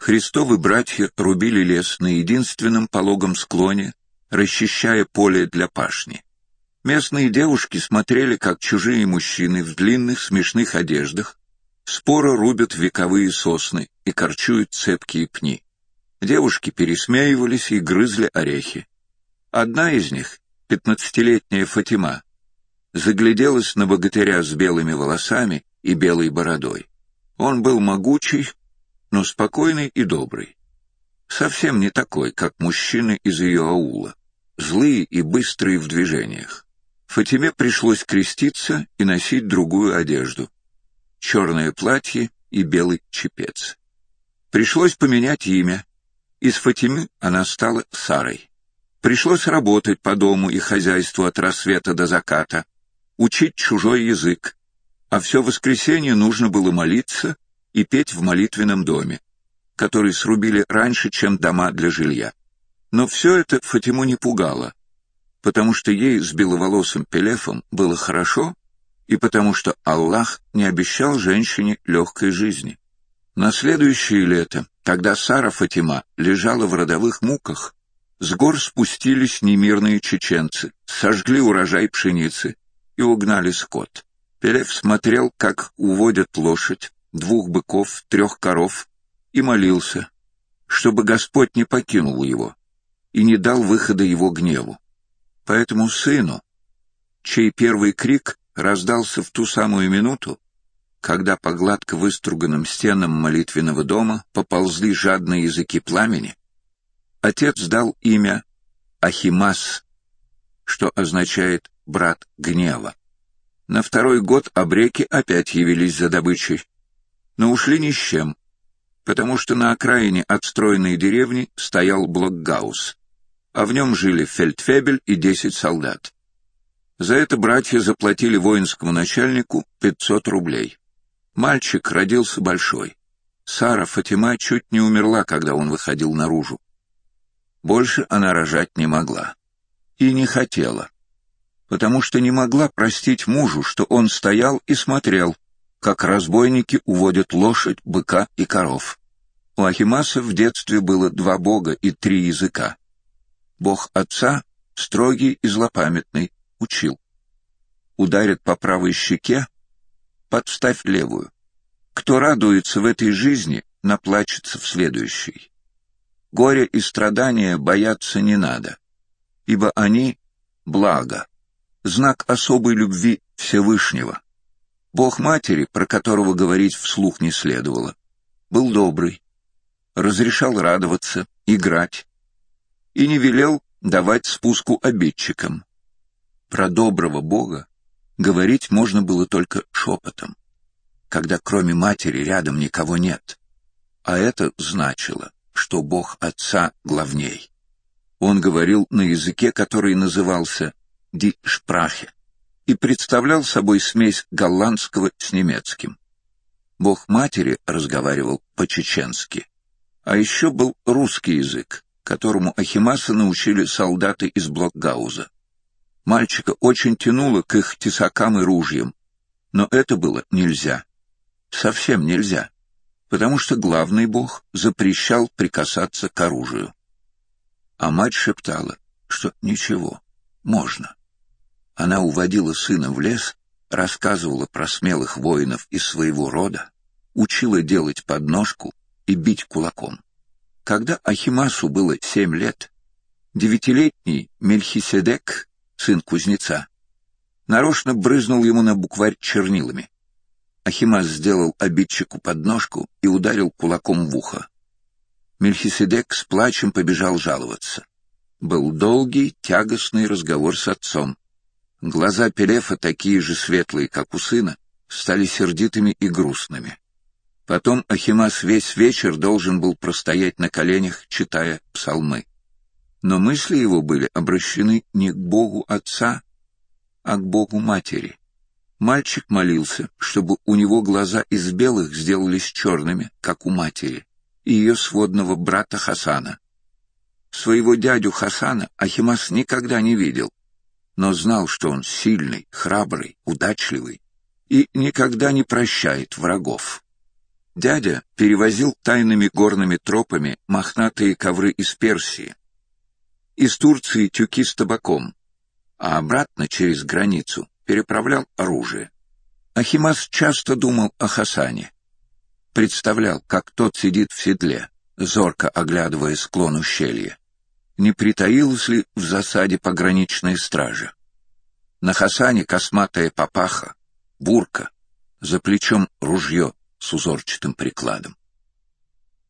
Христовы братья рубили лес на единственном пологом склоне, расчищая поле для пашни. Местные девушки смотрели, как чужие мужчины в длинных смешных одеждах споро рубят вековые сосны и корчуют цепкие пни. Девушки пересмеивались и грызли орехи. Одна из них, 15-летняя Фатима, загляделась на богатыря с белыми волосами и белой бородой. Он был могучий, но спокойный и добрый. Совсем не такой, как мужчины из ее аула, злые и быстрые в движениях. Фатиме пришлось креститься и носить другую одежду — черное платье и белый чепец. Пришлось поменять имя. Из Фатимы она стала Сарой. Пришлось работать по дому и хозяйству от рассвета до заката, учить чужой язык, а все воскресенье нужно было молиться и петь в молитвенном доме, который срубили раньше, чем дома для жилья. Но все это Фатиму не пугало, потому что ей с беловолосым Пелефом было хорошо и потому что Аллах не обещал женщине легкой жизни. На следующее лето, когда Сара Фатима лежала в родовых муках, с гор спустились немирные чеченцы, сожгли урожай пшеницы и угнали скот. Пелеф смотрел, как уводят лошадь, 2 быков, 3 коров, и молился, чтобы Господь не покинул его и не дал выхода его гневу. Поэтому сыну, чей первый крик раздался в ту самую минуту, когда по гладко выструганным стенам молитвенного дома поползли жадные языки пламени, отец дал имя Ахимас, что означает «брат гнева». На 2-й год абреки опять явились за добычей, но ушли ни с чем, потому что на окраине отстроенной деревни стоял блокгаус, а в нем жили фельдфебель и 10 солдат. За это братья заплатили воинскому начальнику 500 рублей. Мальчик родился большой. Сара Фатима чуть не умерла, когда он выходил наружу. Больше она рожать не могла. И не хотела, потому что не могла простить мужу, что он стоял и смотрел, как разбойники уводят лошадь, быка и коров. У Ахимаса в детстве было 2 бога и 3 языка. Бог отца, строгий и злопамятный, учил. Ударят по правой щеке, подставь левую. Кто радуется в этой жизни, наплачется в следующей. Горя и страдания бояться не надо, ибо они — благо, знак особой любви Всевышнего. Бог матери, про которого говорить вслух не следовало, был добрый, разрешал радоваться, играть и не велел давать спуску обидчикам. Про доброго Бога говорить можно было только шепотом, когда кроме матери рядом никого нет, а это значило, что Бог Отца главней. Он говорил на языке, который назывался «ди шпрахе», и представлял собой смесь голландского с немецким. Бог матери разговаривал по-чеченски, а еще был русский язык, которому Ахимаса научили солдаты из блокгауза. Мальчика очень тянуло к их тесакам и ружьям, но это было нельзя, совсем нельзя, потому что главный бог запрещал прикасаться к оружию. А мать шептала, что ничего, можно. Она уводила сына в лес, рассказывала про смелых воинов из своего рода, учила делать подножку и бить кулаком. Когда Ахимасу было 7 лет, 9-летний Мельхиседек, сын кузнеца, нарочно брызнул ему на букварь чернилами. Ахимас сделал обидчику подножку и ударил кулаком в ухо. Мельхиседек с плачем побежал жаловаться. Был долгий, тягостный разговор с отцом. Глаза Пелефа, такие же светлые, как у сына, стали сердитыми и грустными. Потом Ахимас весь вечер должен был простоять на коленях, читая псалмы. Но мысли его были обращены не к Богу Отца, а к Богу Матери. Мальчик молился, чтобы у него глаза из белых сделались черными, как у матери, и ее сводного брата Хасана. Своего дядю Хасана Ахимас никогда не видел, но знал, что он сильный, храбрый, удачливый и никогда не прощает врагов. Дядя перевозил тайными горными тропами мохнатые ковры из Персии, из Турции тюки с табаком, а обратно через границу переправлял оружие. Ахимас часто думал о Хасане. Представлял, как тот сидит в седле, зорко оглядывая склон ущелья. Не притаилась ли в засаде пограничная стража? На Хасане косматая папаха, бурка, за плечом ружье с узорчатым прикладом.